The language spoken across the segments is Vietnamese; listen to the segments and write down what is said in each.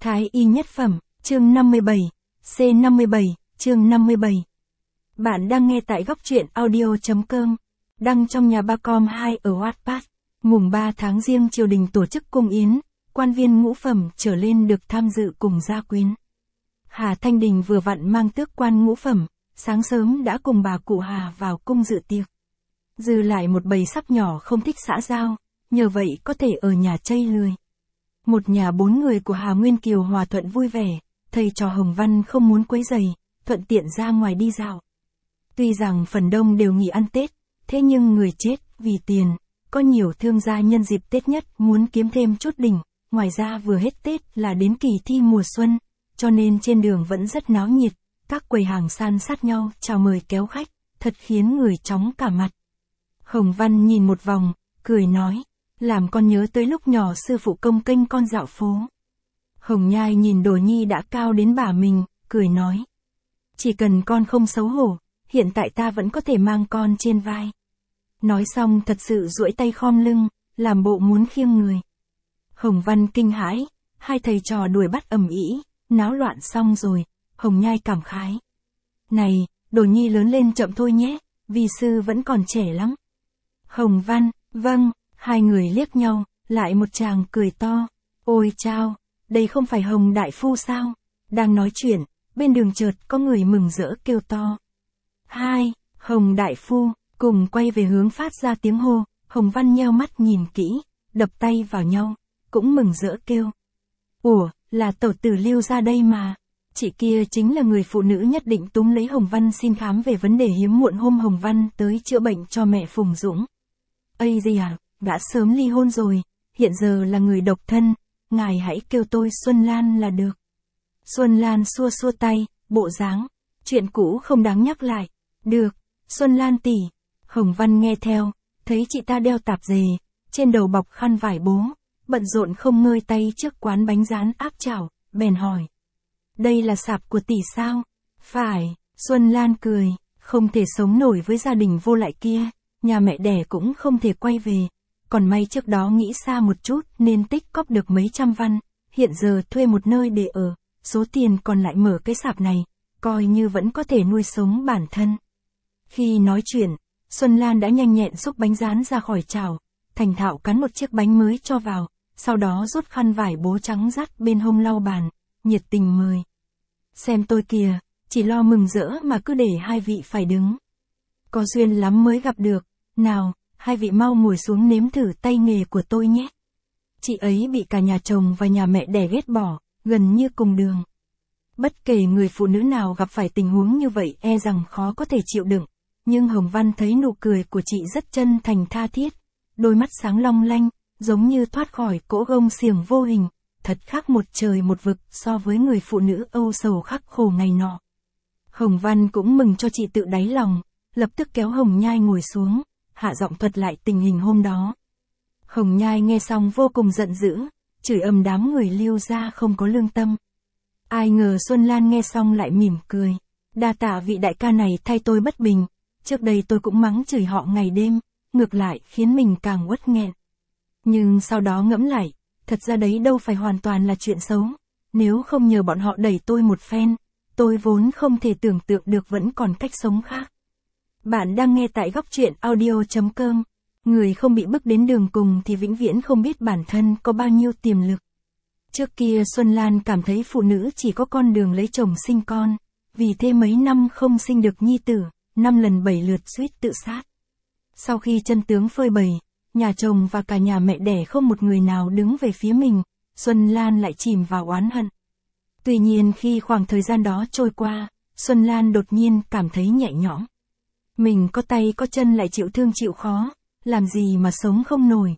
Thái y nhất phẩm, chương 57, C57, chương 57. Bạn đang nghe tại góc truyện audio.com, đăng trong nhà Bacom 2 ở Wattpad. Mùng 3 tháng Giêng triều đình tổ chức cung yến, quan viên ngũ phẩm trở lên được tham dự cùng gia quyến. Hà Thanh Đình vừa vặn mang tước quan ngũ phẩm, sáng sớm đã cùng bà cụ Hà vào cung dự tiệc. Dư lại một bầy sắp nhỏ không thích xã giao, nhờ vậy có thể ở nhà chây lười. Một nhà 4 người của Hà Nguyên Kiều hòa thuận vui vẻ, thầy trò Hồng Văn không muốn quấy rầy, thuận tiện ra ngoài đi dạo. Tuy rằng phần đông đều nghỉ ăn Tết, thế nhưng người chết vì tiền, có nhiều thương gia nhân dịp Tết nhất muốn kiếm thêm chút đỉnh, ngoài ra vừa hết Tết là đến kỳ thi mùa xuân, cho nên trên đường vẫn rất náo nhiệt, các quầy hàng san sát nhau chào mời kéo khách, thật khiến người chóng cả mặt. Hồng Văn nhìn một vòng, cười nói, làm con nhớ tới lúc nhỏ sư phụ công kênh con dạo phố. Hồng Nhai nhìn Đồ Nhi đã cao đến bả mình, cười nói, chỉ cần con không xấu hổ, hiện tại ta vẫn có thể mang con trên vai. Nói xong thật sự duỗi tay khom lưng, làm bộ muốn khiêng người. Hồng Văn kinh hãi, hai thầy trò đuổi bắt ầm ĩ, náo loạn xong rồi, Hồng Nhai cảm khái. Này, Đồ Nhi lớn lên chậm thôi nhé, vì sư vẫn còn trẻ lắm. Hồng Văn, vâng, hai người liếc nhau, lại một chàng cười to. Ôi chao, đây không phải Hồng Đại Phu sao? Đang nói chuyện, bên đường chợt có người mừng rỡ kêu to. Hai, Hồng Đại Phu, cùng quay về hướng phát ra tiếng hô, Hồng Văn nheo mắt nhìn kỹ, đập tay vào nhau, cũng mừng rỡ kêu. Ủa, là tẩu tử Lưu ra đây mà. Chị kia chính là người phụ nữ nhất định túm lấy Hồng Văn xin khám về vấn đề hiếm muộn hôm Hồng Văn tới chữa bệnh cho mẹ Phùng Dũng. Ây gì à, đã sớm ly hôn rồi, hiện giờ là người độc thân, ngài hãy kêu tôi Xuân Lan là được. Xuân Lan xua xua tay, bộ dáng, chuyện cũ không đáng nhắc lại. Được, Xuân Lan tỷ. Hồng Văn nghe theo, thấy chị ta đeo tạp dề, trên đầu bọc khăn vải bố, bận rộn không ngơi tay trước quán bánh rán áp chảo, bèn hỏi. Đây là sạp của tỷ sao? Phải, Xuân Lan cười, không thể sống nổi với gia đình vô lại kia, nhà mẹ đẻ cũng không thể quay về. Còn may trước đó nghĩ xa một chút nên tích cóp được mấy trăm văn, hiện giờ thuê một nơi để ở, số tiền còn lại mở cái sạp này, coi như vẫn có thể nuôi sống bản thân. Khi nói chuyện, Xuân Lan đã nhanh nhẹn xúc bánh rán ra khỏi chảo, thành thạo cắn một chiếc bánh mới cho vào, sau đó rút khăn vải bố trắng dắt bên hông lau bàn, nhiệt tình mời. Xem tôi kìa, chỉ lo mừng rỡ mà cứ để hai vị phải đứng. Có duyên lắm mới gặp được, nào, hai vị mau ngồi xuống nếm thử tay nghề của tôi nhé. Chị ấy bị cả nhà chồng và nhà mẹ đẻ ghét bỏ, gần như cùng đường. Bất kể người phụ nữ nào gặp phải tình huống như vậy e rằng khó có thể chịu đựng, nhưng Hồng Văn thấy nụ cười của chị rất chân thành tha thiết, đôi mắt sáng long lanh, giống như thoát khỏi cỗ gông xiềng vô hình, thật khác một trời một vực so với người phụ nữ âu sầu khắc khổ ngày nọ. Hồng Văn cũng mừng cho chị tự đáy lòng, lập tức kéo Hồng Nhai ngồi xuống, hạ giọng thuật lại tình hình hôm đó. Hồng Nhai nghe xong vô cùng giận dữ, chửi ầm đám người Lưu gia không có lương tâm. Ai ngờ Xuân Lan nghe xong lại mỉm cười, đa tạ vị đại ca này thay tôi bất bình, trước đây tôi cũng mắng chửi họ ngày đêm, ngược lại khiến mình càng uất nghẹn. Nhưng sau đó ngẫm lại, thật ra đấy đâu phải hoàn toàn là chuyện xấu, nếu không nhờ bọn họ đẩy tôi một phen, tôi vốn không thể tưởng tượng được vẫn còn cách sống khác. Bạn đang nghe tại góc truyện audio.com, người không bị bước đến đường cùng thì vĩnh viễn không biết bản thân có bao nhiêu tiềm lực. Trước kia Xuân Lan cảm thấy phụ nữ chỉ có con đường lấy chồng sinh con, vì thế mấy năm không sinh được nhi tử, 5 lần 7 lượt suýt tự sát. Sau khi chân tướng phơi bày, nhà chồng và cả nhà mẹ đẻ không một người nào đứng về phía mình, Xuân Lan lại chìm vào oán hận. Tuy nhiên khi khoảng thời gian đó trôi qua, Xuân Lan đột nhiên cảm thấy nhẹ nhõm. Mình có tay có chân lại chịu thương chịu khó, làm gì mà sống không nổi.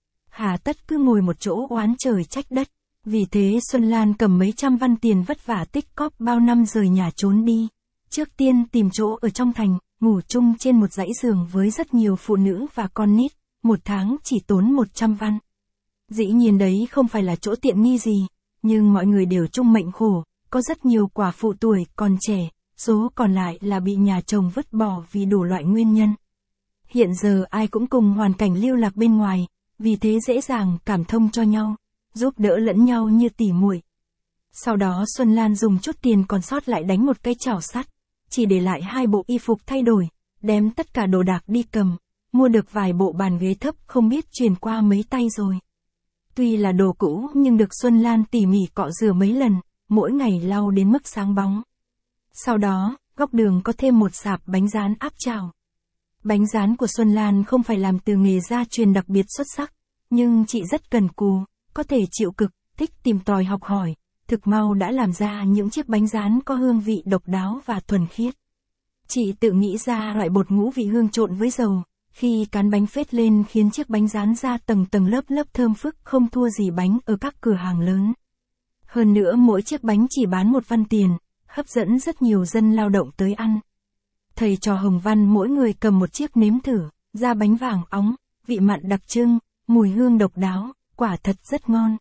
Hà tất cứ ngồi một chỗ oán trời trách đất. Vì thế Xuân Lan cầm mấy trăm văn tiền vất vả tích cóp bao năm rời nhà trốn đi. Trước tiên tìm chỗ ở trong thành, ngủ chung trên một dãy giường với rất nhiều phụ nữ và con nít, một tháng chỉ tốn 100 văn. Dĩ nhiên đấy không phải là chỗ tiện nghi gì, nhưng mọi người đều chung mệnh khổ, có rất nhiều quả phụ tuổi còn trẻ, số còn lại là bị nhà chồng vứt bỏ vì đủ loại nguyên nhân. Hiện giờ ai cũng cùng hoàn cảnh lưu lạc bên ngoài, vì thế dễ dàng cảm thông cho nhau, giúp đỡ lẫn nhau như tỉ muội. Sau đó Xuân Lan dùng chút tiền còn sót lại đánh một cái chảo sắt, chỉ để lại 2 bộ y phục thay đổi, đem tất cả đồ đạc đi cầm, mua được vài bộ bàn ghế thấp không biết truyền qua mấy tay rồi. Tuy là đồ cũ nhưng được Xuân Lan tỉ mỉ cọ rửa mấy lần, mỗi ngày lau đến mức sáng bóng. Sau đó, góc đường có thêm một sạp bánh rán áp chảo. Bánh rán của Xuân Lan không phải làm từ nghề gia truyền đặc biệt xuất sắc, nhưng chị rất cần cù, có thể chịu cực, thích tìm tòi học hỏi, thực mau đã làm ra những chiếc bánh rán có hương vị độc đáo và thuần khiết. Chị tự nghĩ ra loại bột ngũ vị hương trộn với dầu, khi cán bánh phết lên khiến chiếc bánh rán ra tầng tầng lớp lớp thơm phức không thua gì bánh ở các cửa hàng lớn. Hơn nữa mỗi chiếc bánh chỉ bán 1 văn tiền, hấp dẫn rất nhiều dân lao động tới ăn. Thầy trò Hồng Văn mỗi người cầm một chiếc nếm thử, da bánh vàng óng, vị mặn đặc trưng, mùi hương độc đáo, quả thật rất ngon.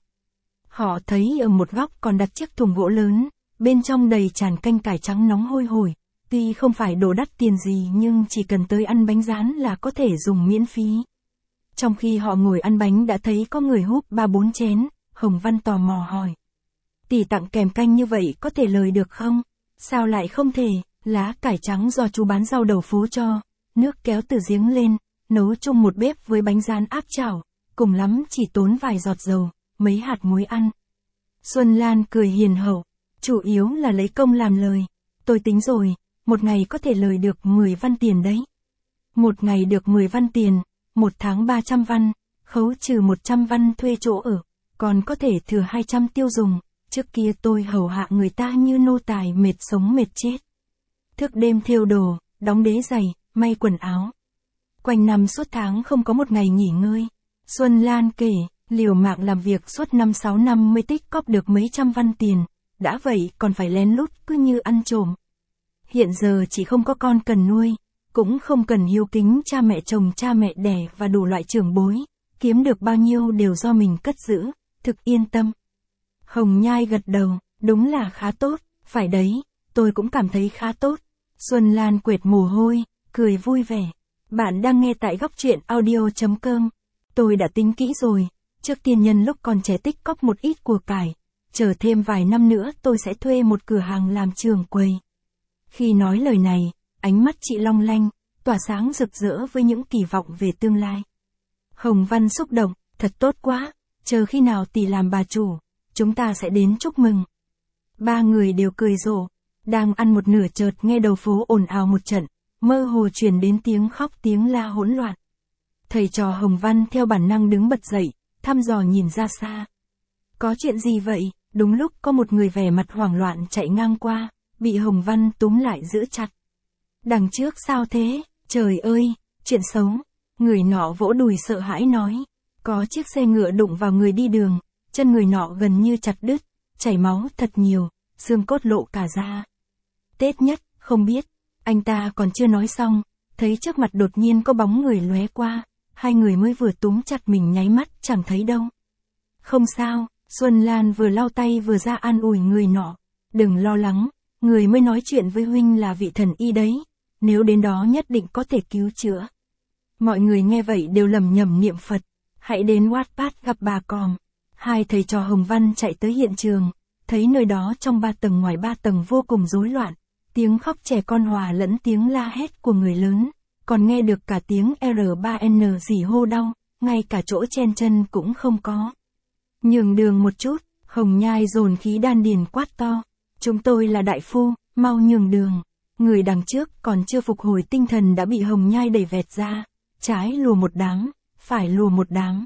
Họ thấy ở một góc còn đặt chiếc thùng gỗ lớn, bên trong đầy tràn canh cải trắng nóng hôi hổi, tuy không phải đồ đắt tiền gì nhưng chỉ cần tới ăn bánh rán là có thể dùng miễn phí. Trong khi họ ngồi ăn bánh đã thấy có người húp 3-4 chén, Hồng Văn tò mò hỏi. Tỷ tặng kèm canh như vậy có thể lời được không? Sao lại không thể? Lá cải trắng do chú bán rau đầu phố cho, nước kéo từ giếng lên, nấu chung một bếp với bánh rán áp chảo, cùng lắm chỉ tốn vài giọt dầu, mấy hạt muối ăn. Xuân Lan cười hiền hậu, chủ yếu là lấy công làm lời. Tôi tính rồi, một ngày có thể lời được 10 văn tiền đấy. Một ngày được 10 văn tiền, 1 tháng 300 văn, khấu trừ 100 văn thuê chỗ ở, còn có thể thừa 200 tiêu dùng. Trước kia tôi hầu hạ người ta như nô tài mệt sống mệt chết. Thức đêm thêu đồ, đóng đế giày, may quần áo. Quanh năm suốt tháng không có một ngày nghỉ ngơi. Xuân Lan kể, liều mạng làm việc suốt 5-6 năm mới tích cóp được mấy trăm văn tiền, đã vậy còn phải lén lút cứ như ăn trộm. Hiện giờ chỉ không có con cần nuôi, cũng không cần hiếu kính cha mẹ chồng cha mẹ đẻ và đủ loại trưởng bối, kiếm được bao nhiêu đều do mình cất giữ, thực yên tâm. Hồng Nhai gật đầu, đúng là khá tốt, phải đấy, tôi cũng cảm thấy khá tốt. Xuân Lan quệt mồ hôi, cười vui vẻ. Bạn đang nghe tại góc truyện audio.com. Tôi đã tính kỹ rồi, trước tiên nhân lúc còn trẻ tích cóp một ít của cải, chờ thêm vài năm nữa tôi sẽ thuê một cửa hàng làm trường quầy. Khi nói lời này, ánh mắt chị long lanh, tỏa sáng rực rỡ với những kỳ vọng về tương lai. Hồng Văn xúc động, thật tốt quá, chờ khi nào tỷ làm bà chủ, chúng ta sẽ đến chúc mừng. 3 người đều cười rộ, đang ăn một nửa chợt nghe đầu phố ồn ào một trận, mơ hồ truyền đến tiếng khóc tiếng la hỗn loạn. Thầy trò Hồng Văn theo bản năng đứng bật dậy, thăm dò nhìn ra xa. Có chuyện gì vậy? Đúng lúc có một người vẻ mặt hoảng loạn chạy ngang qua, bị Hồng Văn túm lại giữ chặt. Đằng trước sao thế? Trời ơi, chuyện xấu. Người nọ vỗ đùi sợ hãi nói. Có chiếc xe ngựa đụng vào người đi đường, chân người nọ gần như chặt đứt, chảy máu thật nhiều, xương cốt lộ cả ra. Tết nhất, không biết. Anh ta còn chưa nói xong, thấy trước mặt đột nhiên có bóng người lóe qua, 2 người mới vừa túm chặt mình nháy mắt chẳng thấy đâu. Không sao, Xuân Lan vừa lau tay vừa ra an ủi người nọ. Đừng lo lắng, người mới nói chuyện với huynh là vị thần y đấy, nếu đến đó nhất định có thể cứu chữa. Mọi người nghe vậy đều lẩm nhẩm niệm Phật. Hãy đến Wattpad gặp bà Còm. 2 thầy trò Hồng Văn chạy tới hiện trường, thấy nơi đó trong 3 tầng ngoài 3 tầng vô cùng rối loạn, tiếng khóc trẻ con hòa lẫn tiếng la hét của người lớn, còn nghe được cả tiếng R3N rỉ hô đau, ngay cả chỗ chen chân cũng không có. Nhường đường một chút, Hồng Nhai dồn khí đan điền quát to. Chúng tôi là đại phu, mau nhường đường. Người đằng trước còn chưa phục hồi tinh thần đã bị Hồng Nhai đẩy vẹt ra, trái lùa một đám, phải lùa một đám.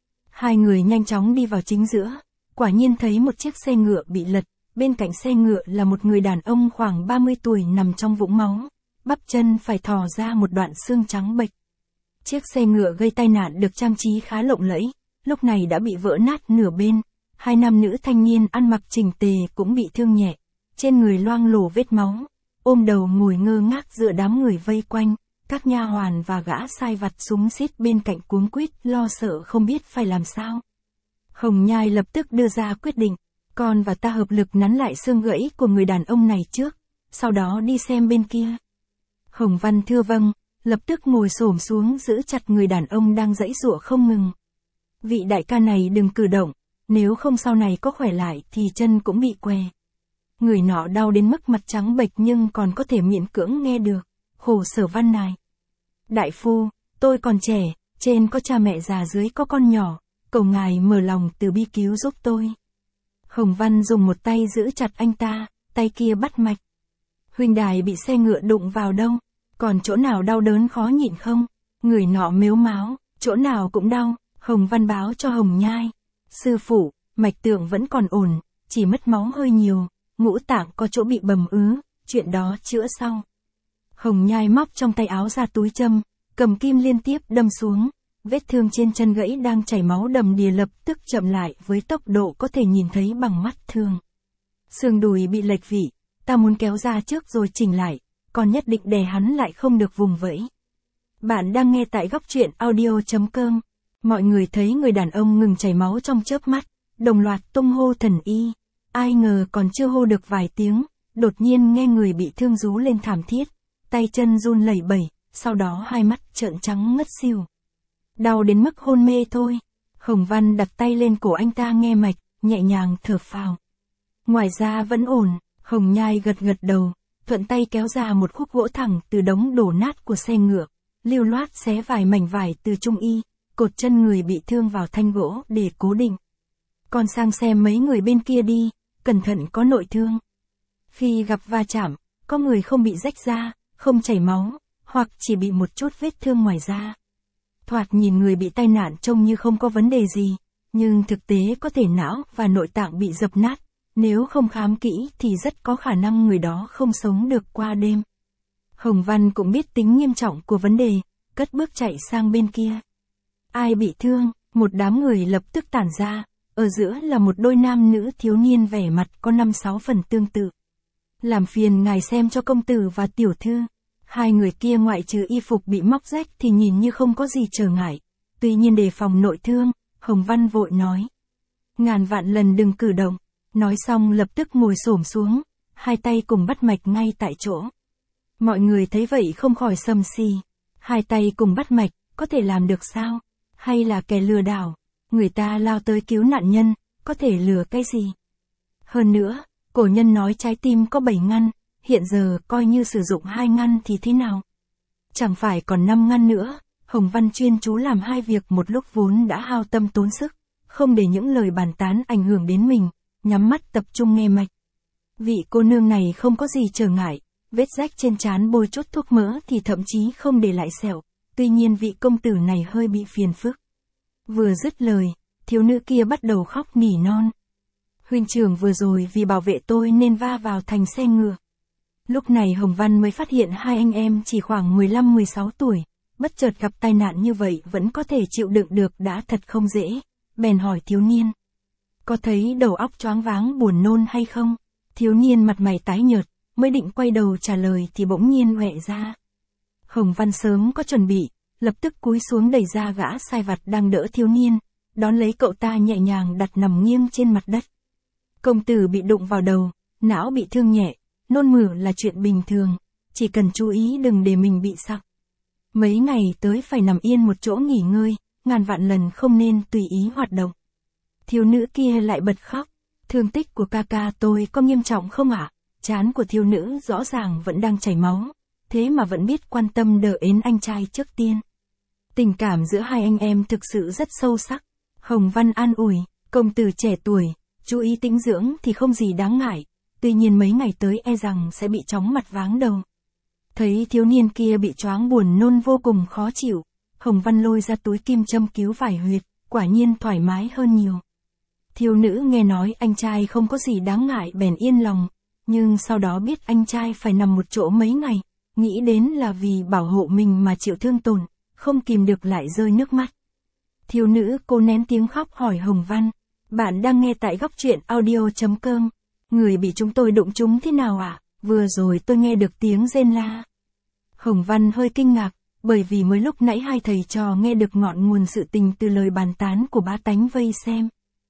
2 người nhanh chóng đi vào chính giữa, quả nhiên thấy một chiếc xe ngựa bị lật, bên cạnh xe ngựa là một người đàn ông khoảng 30 tuổi nằm trong vũng máu, bắp chân phải thò ra một đoạn xương trắng bệch. Chiếc xe ngựa gây tai nạn được trang trí khá lộng lẫy, lúc này đã bị vỡ nát nửa bên, 2 nam nữ thanh niên ăn mặc chỉnh tề cũng bị thương nhẹ, trên người loang lổ vết máu, ôm đầu ngồi ngơ ngác giữa đám người vây quanh. Các nha hoàn và gã sai vặt xúm xít bên cạnh cuống quýt lo sợ không biết phải làm sao. Hồng Nhai lập tức đưa ra quyết định, con và ta hợp lực nắn lại xương gãy của người đàn ông này trước, sau đó đi xem bên kia. Hồng Văn thưa vâng, lập tức ngồi xổm xuống giữ chặt người đàn ông đang giãy giụa không ngừng. Vị đại ca này đừng cử động, nếu không sau này có khỏe lại thì chân cũng bị què. Người nọ đau đến mức mặt trắng bệch nhưng còn có thể miễn cưỡng nghe được, khổ sở van nài. Đại phu, tôi còn trẻ, trên có cha mẹ già dưới có con nhỏ, cầu ngài mở lòng từ bi cứu giúp tôi. Hồng Văn dùng một tay giữ chặt anh ta, tay kia bắt mạch. Huynh đài bị xe ngựa đụng vào đâu? Còn chỗ nào đau đớn khó nhịn không? Người nọ mếu máo, chỗ nào cũng đau. Hồng Văn báo cho Hồng Nhai. Sư phụ, mạch tượng vẫn còn ổn, chỉ mất máu hơi nhiều, ngũ tạng có chỗ bị bầm ứ, chuyện đó chữa sau. Hồng Nhai móc trong tay áo ra túi châm, cầm kim liên tiếp đâm xuống, vết thương trên chân gãy đang chảy máu đầm đìa lập tức chậm lại với tốc độ có thể nhìn thấy bằng mắt thường. Xương đùi bị lệch vị, ta muốn kéo ra trước rồi chỉnh lại, còn nhất định đè hắn lại không được vùng vẫy. Bạn đang nghe tại góc truyện audio.com. Mọi người thấy người đàn ông ngừng chảy máu trong chớp mắt, đồng loạt tung hô thần y. Ai ngờ còn chưa hô được vài tiếng, đột nhiên nghe người bị thương rú lên thảm thiết, tay chân run lẩy bẩy, sau đó hai mắt trợn trắng ngất xỉu. Đau đến mức hôn mê thôi. Hồng Văn đặt tay lên cổ anh ta nghe mạch, nhẹ nhàng thở phào. Ngoài ra vẫn ổn. Hồng Nhai gật gật đầu, thuận tay kéo ra một khúc gỗ thẳng từ đống đổ nát của xe ngựa, lưu loát xé vài mảnh vải từ trung y, cột chân người bị thương vào thanh gỗ để cố định. Con sang xem mấy người bên kia đi, cẩn thận có nội thương. Khi gặp va chạm, có người không bị rách da, không chảy máu, hoặc chỉ bị một chút vết thương ngoài da. Thoạt nhìn người bị tai nạn trông như không có vấn đề gì, nhưng thực tế có thể não và nội tạng bị dập nát. Nếu không khám kỹ thì rất có khả năng người đó không sống được qua đêm. Hồng Văn cũng biết tính nghiêm trọng của vấn đề, cất bước chạy sang bên kia. Ai bị thương, một đám người lập tức tản ra, ở giữa là một đôi nam nữ thiếu niên vẻ mặt có 5-6 phần tương tự. Làm phiền ngài xem cho công tử và tiểu thư. Hai người kia ngoại trừ y phục bị móc rách thì nhìn như không có gì trở ngại. Tuy nhiên đề phòng nội thương, Hồng Văn vội nói. Ngàn vạn lần đừng cử động. Nói xong lập tức ngồi xổm xuống, hai tay cùng bắt mạch ngay tại chỗ. Mọi người thấy vậy không khỏi sầm xì. Hai tay cùng bắt mạch, có thể làm được sao? Hay là kẻ lừa đảo? Người ta lao tới cứu nạn nhân, có thể lừa cái gì? Hơn nữa, cổ nhân nói trái tim có 7 ngăn, hiện giờ coi như sử dụng 2 ngăn thì thế nào? Chẳng phải còn 5 ngăn nữa. Hồng Văn chuyên chú làm hai việc một lúc vốn đã hao tâm tốn sức, không để những lời bàn tán ảnh hưởng đến mình. Nhắm mắt tập trung nghe mạch. Vị cô nương này không có gì trở ngại, vết rách trên trán bôi chút thuốc mỡ thì thậm chí không để lại sẹo, tuy nhiên vị công tử này hơi bị phiền phức. Vừa dứt lời, thiếu nữ kia bắt đầu khóc nỉ non. Huynh trưởng vừa rồi vì bảo vệ tôi nên va vào thành xe ngựa. Lúc này Hồng Văn mới phát hiện hai anh em chỉ khoảng 15-16 tuổi, bất chợt gặp tai nạn như vậy vẫn có thể chịu đựng được đã thật không dễ, bèn hỏi thiếu niên. Có thấy đầu óc choáng váng buồn nôn hay không? Thiếu niên mặt mày tái nhợt, mới định quay đầu trả lời thì bỗng nhiên hoẹ ra. Hồng Văn sớm có chuẩn bị, lập tức cúi xuống đẩy ra gã sai vặt đang đỡ thiếu niên, đón lấy cậu ta nhẹ nhàng đặt nằm nghiêng trên mặt đất. Công tử bị đụng vào đầu, não bị thương nhẹ, nôn mửa là chuyện bình thường, chỉ cần chú ý đừng để mình bị sặc. Mấy ngày tới phải nằm yên một chỗ nghỉ ngơi, ngàn vạn lần không nên tùy ý hoạt động. Thiếu nữ kia lại bật khóc. Thương tích của ca ca tôi có nghiêm trọng không ạ? Trán của thiếu nữ rõ ràng vẫn đang chảy máu, thế mà vẫn biết quan tâm đỡ ến anh trai trước tiên. Tình cảm giữa hai anh em thực sự rất sâu sắc. Hồng Văn an ủi, công tử trẻ tuổi, chú ý tĩnh dưỡng thì không gì đáng ngại, tuy nhiên mấy ngày tới e rằng sẽ bị chóng mặt váng đầu. Thấy thiếu niên kia bị choáng buồn nôn vô cùng khó chịu, Hồng Văn lôi ra túi kim châm cứu vài huyệt, quả nhiên thoải mái hơn nhiều. Thiếu nữ nghe nói anh trai không có gì đáng ngại bèn yên lòng, nhưng sau đó biết anh trai phải nằm một chỗ mấy ngày, nghĩ đến là vì bảo hộ mình mà chịu thương tổn, không kìm được lại rơi nước mắt. Thiếu nữ cố nén tiếng khóc hỏi Hồng Văn, bạn đang nghe tại góc truyện audio.com, người bị chúng tôi đụng trúng thế nào ạ? Vừa rồi tôi nghe được tiếng rên la. Hồng Văn hơi kinh ngạc, bởi vì mới lúc nãy hai thầy trò nghe được ngọn nguồn sự tình từ lời bàn tán của bá tánh vây xem.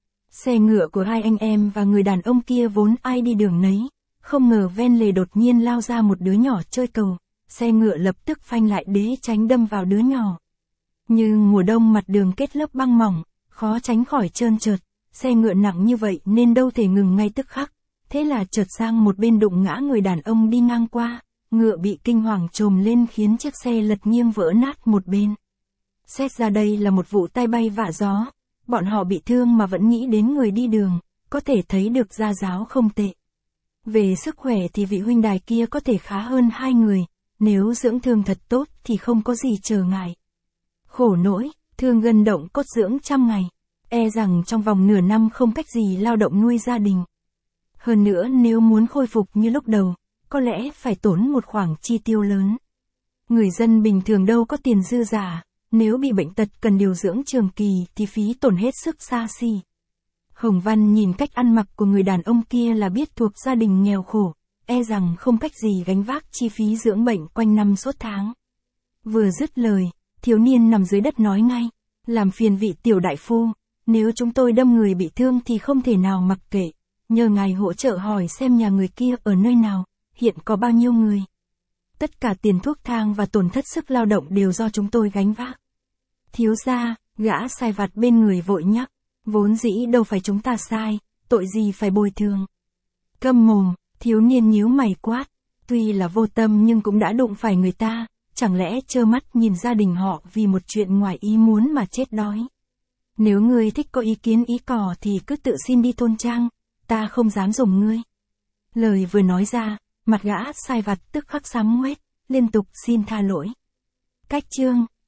Xe ngựa của hai anh em và người đàn ông kia vốn ai đi đường nấy, không ngờ ven lề đột nhiên lao ra một đứa nhỏ chơi cầu, xe ngựa lập tức phanh lại để tránh đâm vào đứa nhỏ. Như mùa đông mặt đường kết lớp băng mỏng, khó tránh khỏi trơn trượt, Xe ngựa nặng như vậy nên đâu thể ngừng ngay tức khắc, thế là chợt sang một bên đụng ngã người đàn ông đi ngang qua, ngựa bị kinh hoàng trồm lên khiến chiếc xe lật nghiêng vỡ nát một bên. Xét ra đây là một vụ tai bay vạ gió, bọn họ bị thương mà vẫn nghĩ đến người đi đường, có thể thấy được gia giáo không tệ. Về sức khỏe thì vị huynh đài kia có thể khá hơn hai người, nếu dưỡng thương thật tốt thì không có gì trở ngại. Khổ nỗi, thương gân động cốt dưỡng trăm ngày, e rằng trong vòng nửa năm không cách gì lao động nuôi gia đình. Hơn nữa nếu muốn khôi phục như lúc đầu, có lẽ phải tốn một khoản chi tiêu lớn. Người dân bình thường đâu có tiền dư giả, nếu bị bệnh tật cần điều dưỡng trường kỳ thì phí tổn hết sức xa xỉ. Hồng Văn nhìn cách ăn mặc của người đàn ông kia là biết thuộc gia đình nghèo khổ, e rằng không cách gì gánh vác chi phí dưỡng bệnh quanh năm suốt tháng. Vừa dứt lời, thiếu niên nằm dưới đất nói ngay, làm phiền vị tiểu đại phu, nếu chúng tôi đâm người bị thương thì không thể nào mặc kệ, nhờ ngài hỗ trợ hỏi xem nhà người kia ở nơi nào, hiện có bao nhiêu người. Tất cả tiền thuốc thang và tổn thất sức lao động đều do chúng tôi gánh vác. Thiếu gia, gã sai vặt bên người vội nhắc, vốn dĩ đâu phải chúng ta sai, tội gì phải bồi thường. Câm mồm, thiếu niên nhíu mày quát, tuy là vô tâm nhưng cũng đã đụng phải người ta, chẳng lẽ trơ mắt nhìn gia đình họ vì một chuyện ngoài ý muốn mà chết đói. Nếu ngươi thích có ý kiến ý cò thì cứ tự xin đi thôn trang, ta không dám dùng ngươi. Lời vừa nói ra, mặt gã sai vặt tức khắc xám ngoét, liên tục xin tha lỗi. Cách chương